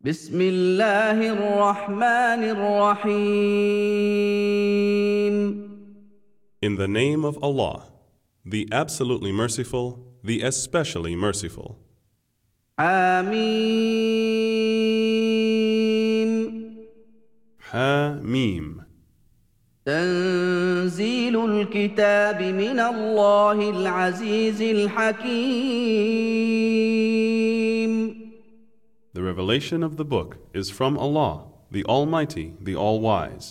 بسم الله الرحمن الرحيم. In the name of Allah, the absolutely merciful, the especially merciful. حميم. Hamim. تنزيل الكتاب من الله العزيز الحكيم. The revelation of the book is from Allah, the Almighty, the All-Wise.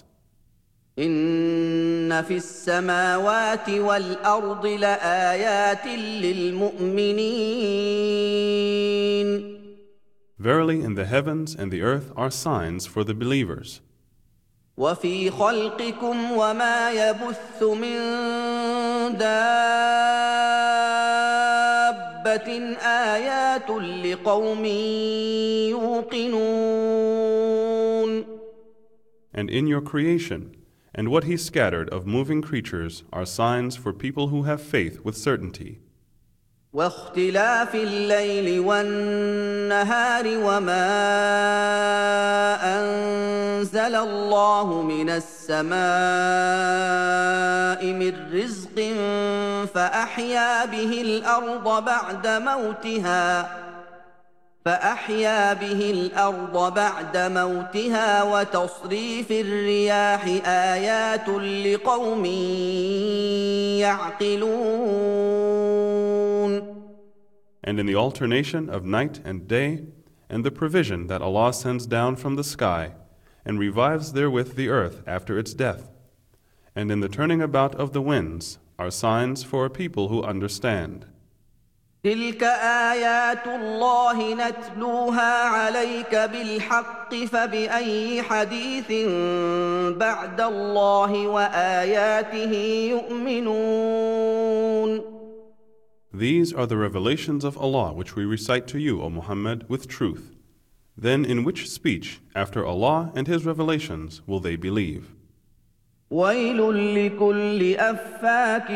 إن في السماوات والأرض لآيات للمؤمنين. Verily, in the heavens and the earth are signs for the believers. وفي خلقكم وما يبث من دابة آيات لقوم يوقنون. And in your creation, and what He scattered of moving creatures are signs for people who have faith with certainty. واختلاف الليل والنهار وما أنزل الله من السماء من رزق فأحيا به الأرض بعد موتها وتصريف الرياح آيات لقوم يعقلون. And in the alternation of night and day, and the provision that Allah sends down from the sky, and revives therewith the earth after its death, and in the turning about of the winds, are signs for a people who understand. تلك آيات الله نتلوها عليك بالحق فبأي حديث بعد الله وآياته يؤمنون. These are the revelations of Allah which we recite to you, O Muhammad, with truth. Then in which speech, after Allah and His revelations, will they believe? ويل لكل أفاك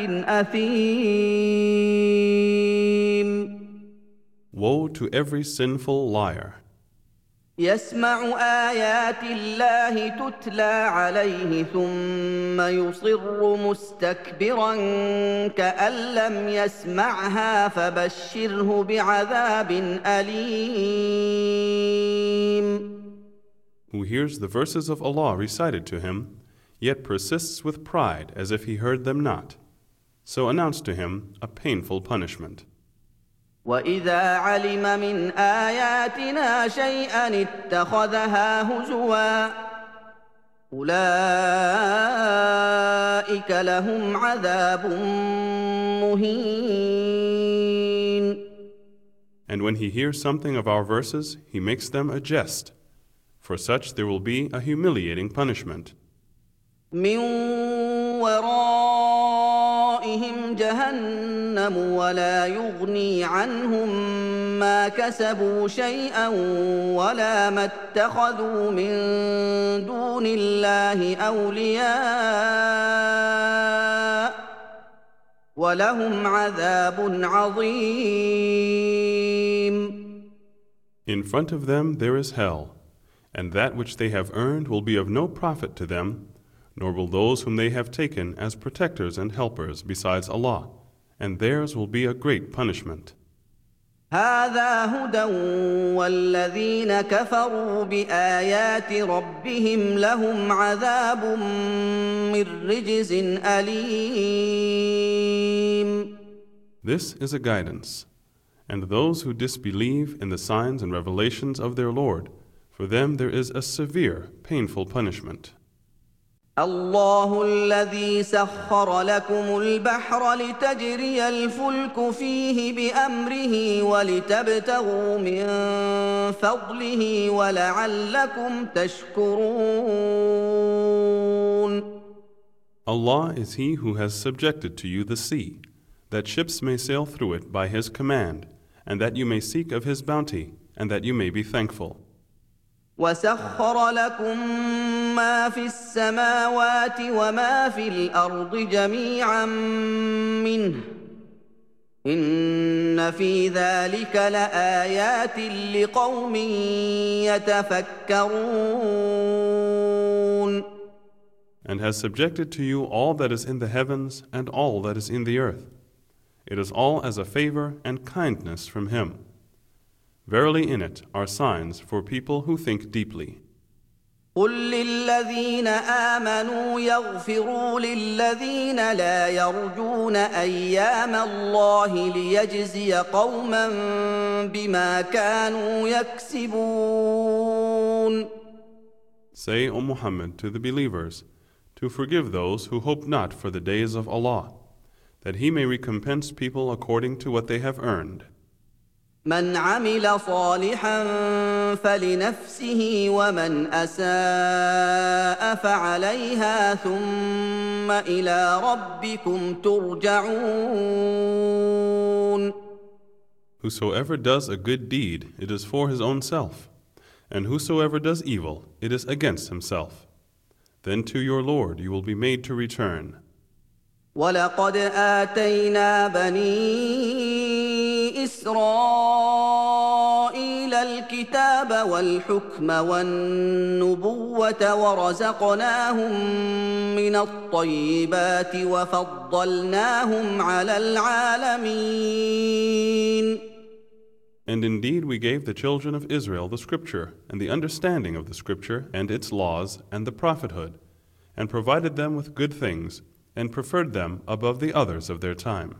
أثيم. Woe to every sinful liar, يسمع آيات الله تتلى عليه ثم يصر مستكبرا كأن لم يسمعها فبشره بعذاب أليم. who hears the verses of Allah recited to him, yet persists with pride as if he heard them not. So announce to him a painful punishment. وإذا علم من آياتنا شيئا اتخذها هزوا أولئك لهم عذاب مهين. And when he hears something of our verses, he makes them a jest. For such there will be a humiliating punishment. من ورائهم جهنم ولا يغني عنهم ما كسبوا شيئا ولا ما اتخذوا من دون الله أولياء ولهم عذاب عظيم. In front of them there is hell, and that which they have earned will be of no profit to them, nor will those whom they have taken as protectors and helpers besides Allah, and theirs will be a great punishment. هذا هدى والذين كفروا بآيات ربهم لهم عذاب من رجز أليم. This is a guidance, and those who disbelieve in the signs and revelations of their Lord, for them there is a severe, painful punishment. الله الذي سخر لكم البحر لتجري الفلك فيه بأمره ولتبتغوا من فضله ولعلكم تشكرون. Allah is He who has subjected to you the sea, that ships may sail through it by His command, and that you may seek of His bounty, and that you may be thankful. وسخر لكم ما في السماوات وما في الأرض جميعا منه إن في ذلك لآيات لقوم يتفكرون. And has subjected to you all that is in the heavens and all that is in the earth. It is all as a favor and kindness from Him. Verily in it are signs for people who think deeply. قل للذين آمنوا يغفروا للذين لا يرجون أيام الله ليجزي قوما بما كانوا يكسبون. Say, O Muhammad, to the believers, to forgive those who hope not for the days of Allah, that He may recompense people according to what they have earned. من عمل صالحا فلنفسه ومن أساء فعليها ثم إلى ربكم ترجعون. Whosoever does a good deed, it is for his own self, and whosoever does evil, it is against himself. Then to your Lord you will be made to return. ولقد آتينا بني إسرائيل الكتاب والحكم والنبوة ورزقناهم من الطيبات وفضلناهم على العالمين. And indeed we gave the children of Israel the scripture and the understanding of the scripture and its laws and the prophethood, and provided them with good things, and preferred them above the others of their time.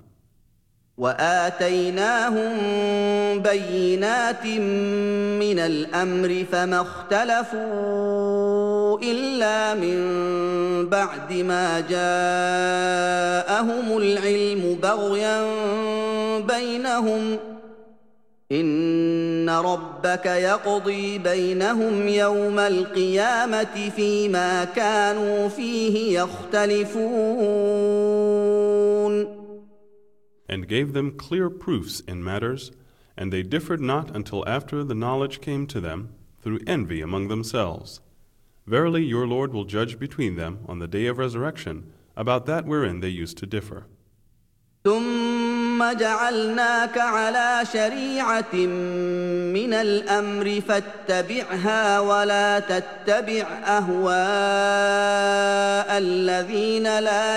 وآتيناهم بينات من الأمر فما اختلفوا إلا من بعد ما جاءهم العلم بغيا بينهم إن ربك يقضي بينهم يوم القيامة فيما كانوا فيه يختلفون. And gave them clear proofs in matters, and they differed not until after the knowledge came to them through envy among themselves. Verily your Lord will judge between them on the day of resurrection about that wherein they used to differ. ثم جعلناك على شريعة من الأمر فاتبعها ولا تتبع أهواء الذين لا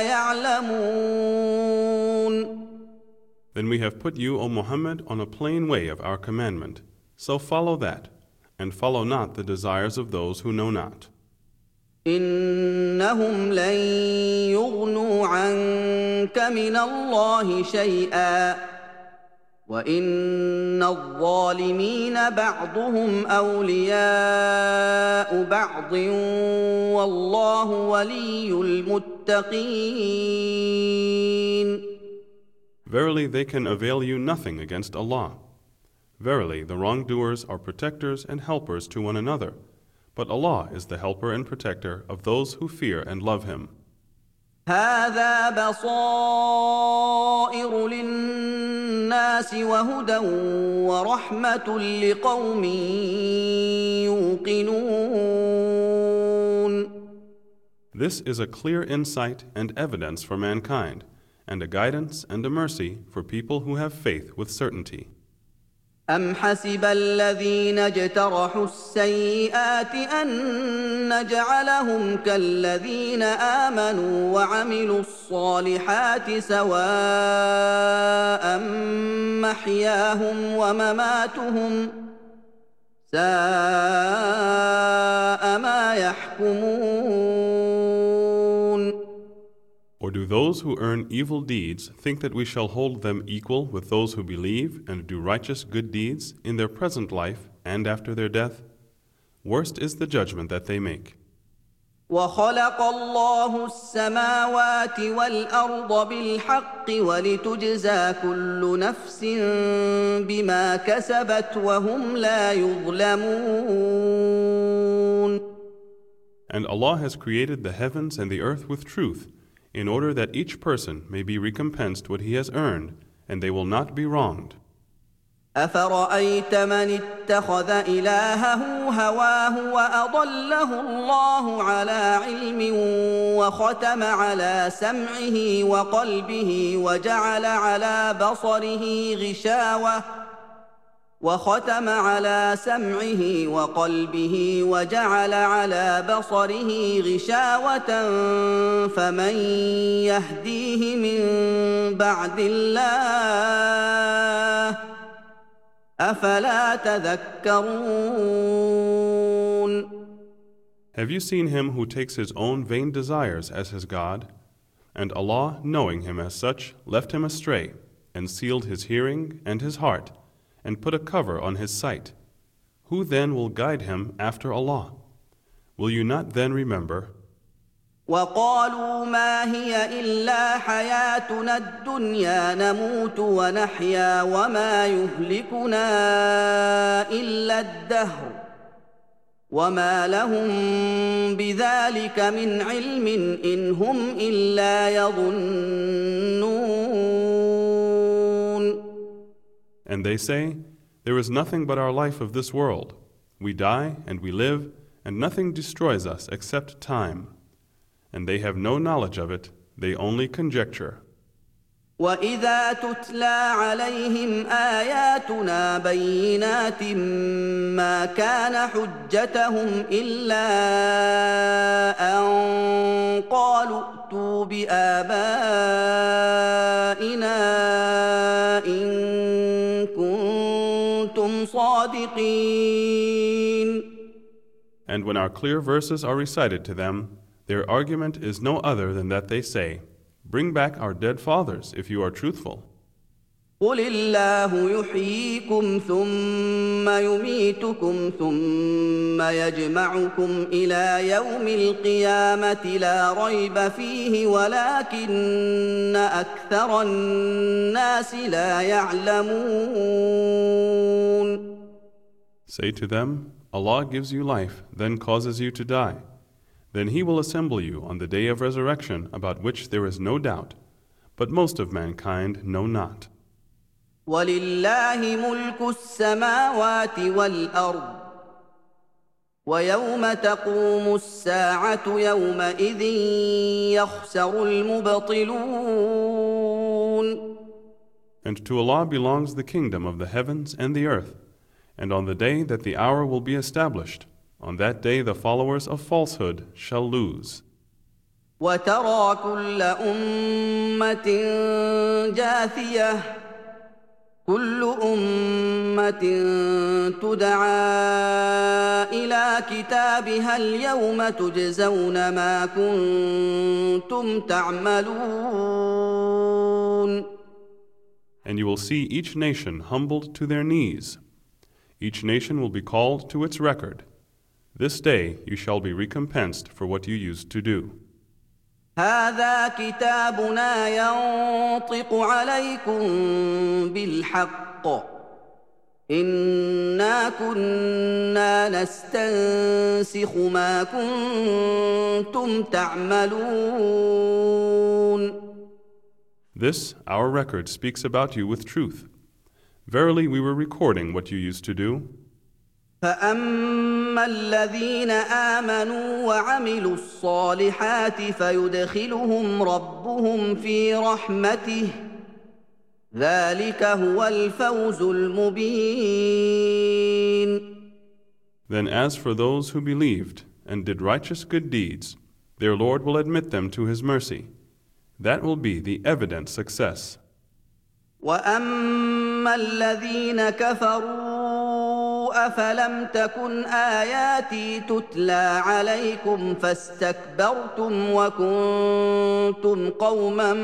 يعلمون. Then we have put you, O Muhammad, on a plain way of our commandment. So follow that, and follow not the desires of those who know not. إنهم لن يغنوا عنك من الله شيئا وإن الظالمين بعضهم أولياء بعض والله ولي المتقين. Verily they can avail you nothing against Allah. Verily the wrongdoers are protectors and helpers to one another. But Allah is the helper and protector of those who fear and love Him. هذا بصائر للناس وهدى ورحمة لقوم يوقنون. This is a clear insight and evidence for mankind, and a guidance and a mercy for people who have faith with certainty. أم حسب الذين اجترحوا السيئات أن نجعلهم كالذين آمنوا وعملوا الصالحات سواء محياهم ومماتهم ساء ما يحكمون. Or do those who earn evil deeds think that we shall hold them equal with those who believe and do righteous good deeds in their present life and after their death? Worst is the judgment that they make. وخلق الله السماوات والأرض بالحق ولتجزى كل نفس بما كسبت وهم لا يظلمون. And Allah has created the heavens and the earth with truth, in order that each person may be recompensed what he has earned, and they will not be wronged. أفرأيت من اتخذ إلهه هواه وأضله الله على علم وختم على سمعه وقلبه وجعل على بصره غشاوة فمن يهديه من بعد الله أفلا تذكرون. Have you seen him who takes his own vain desires as his God? And Allah, knowing him as such, left him astray, and sealed his hearing and his heart, and put a cover on his sight. Who then will guide him after Allah? Will you not then remember? وقالوا ما هي إلا حياتنا الدنيا نموت ونحيا وما يهلكنا إلا الدهر وما لهم بذلك من علم إن هم إلا يظنون. And they say, there is nothing but our life of this world. We die and we live, and nothing destroys us except time. And they have no knowledge of it, they only conjecture. وَإِذَا تُتْلَى عَلَيْهِمْ آيَاتُنَا بَيِّنَاتٍ مَا كَانَ حُجَّتَهُمْ إِلَّا أَن قَالُوا ائْتُوا بِآبَائِنَا إِن كُنتُمْ صَادِقِينَ. And when our clear verses are recited to them, their argument is no other than that they say, bring back our dead fathers if you are truthful. قُلِ اللَّهُ يُحْيِيكُمْ ثُمَّ يُمِيتُكُمْ ثُمَّ يَجْمَعُكُمْ إِلَى يَوْمِ الْقِيَامَةِ لَا رَيْبَ فِيهِ وَلَكِنَّ أَكْثَرَ النَّاسِ لَا يَعْلَمُونَ. Say to them, Allah gives you life, then causes you to die. Then He will assemble you on the day of resurrection about which there is no doubt, but most of mankind know not. وَلِلَّهِ مُلْكُ السَّمَاوَاتِ وَالْأَرْضِ وَيَوْمَ تَقُومُ السَّاعَةُ يَوْمَئِذٍ يَخْسَرُ الْمُبْطِلُونَ. And to Allah belongs the kingdom of the heavens and the earth, and on the day that the hour will be established, on that day the followers of falsehood shall lose. وَتَرَى كُلَّ أُمَّةٍ جَاثِيَةً كُلُّ أُمَّةٍ تُدْعَى إِلَى كِتَابِهَا الْيَوْمَ تُجْزَوْنَ مَا كُنتُمْ تَعْمَلُونَ. And you will see each nation humbled to their knees. Each nation will be called to its record. This day you shall be recompensed for what you used to do. هذا كتابنا ينطق عليكم بالحق إنا كنا نستنسخ ما كنتم تعملون. This, our record, speaks about you with truth. Verily we were recording what you used to do. فأما الذين آمنوا وعملوا الصالحات فيدخلهم ربهم في رحمته ذلك هو الفوز المبين. Then as for those who believed and did righteous good deeds, their Lord will admit them to His mercy. That will be the evident success. وأما الذين كفروا أفلم تكن آياتي تتلى عليكم فاستكبرتم وكنتم قوما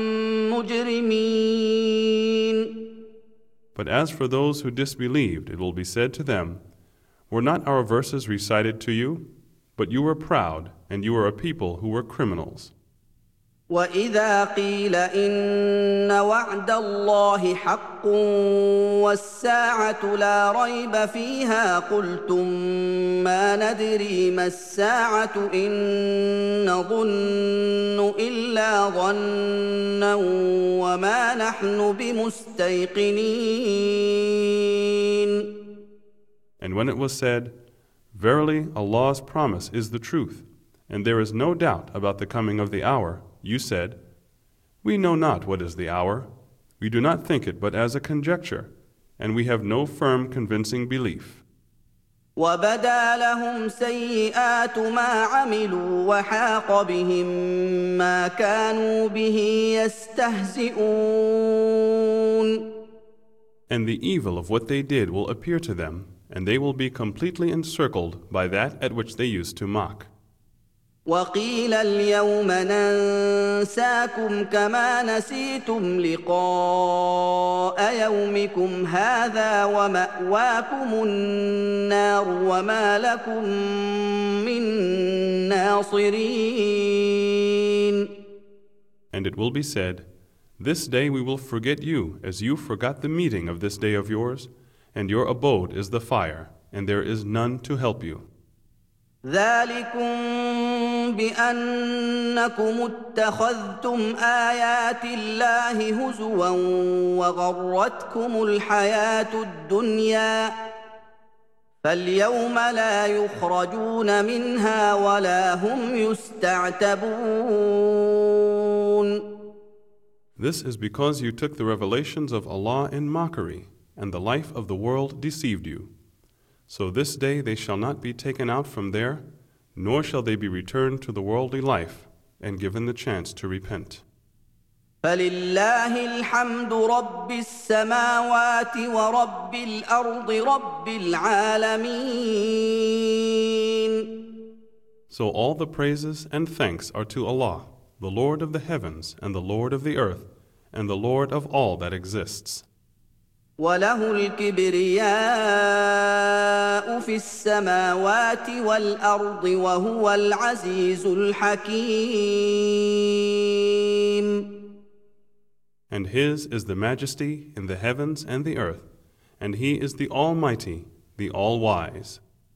مجرمين. But as for those who disbelieved, it will be said to them, were not our verses recited to you? But you were proud, and you were a people who were criminals. واذا قيل ان وعد الله حق والساعه لا ريب فيها قلتم ما ندري ما الساعه ان نظن الا ظنا وما نحن بمستيقنين. And when it was said, Verily Allah's promise is the truth, and there is no doubt about the coming of the hour, you said, We know not what is the hour. We do not think it but as a conjecture, and we have no firm convincing belief. وبدا لهم سيئات ما عملوا وحاق بهم ما كانوا به يستهزئون. And the evil of what they did will appear to them, and they will be completely encircled by that at which they used to mock. وقيل اليوم ننساكم كما نسيتم لقاء يومكم هذا ومأواكم النار وما لكم من ناصرين. And it will be said, This day we will forget you as you forgot the meeting of this day of yours, and your abode is the fire, and there is none to help you. ذلكم بأنكم اتخذتم آيات الله هزوا وغرتكم الحياة الدنيا فاليوم لا يخرجون منها ولا هم يستعتبون. This is because you took the revelations of Allah in mockery, and the life of the world deceived you. So this day they shall not be taken out from there, nor shall they be returned to the worldly life and given the chance to repent. فلله الحمد رب السماوات ورب الأرض رب العالمين. So all the praises and thanks are to Allah, the Lord of the heavens and the Lord of the earth, and the Lord of all that exists. وله الكبرياء في السماوات والأرض وهو العزيز الحكيم. And His is the majesty in the heavens and the earth, and He is the Almighty, the All-Wise.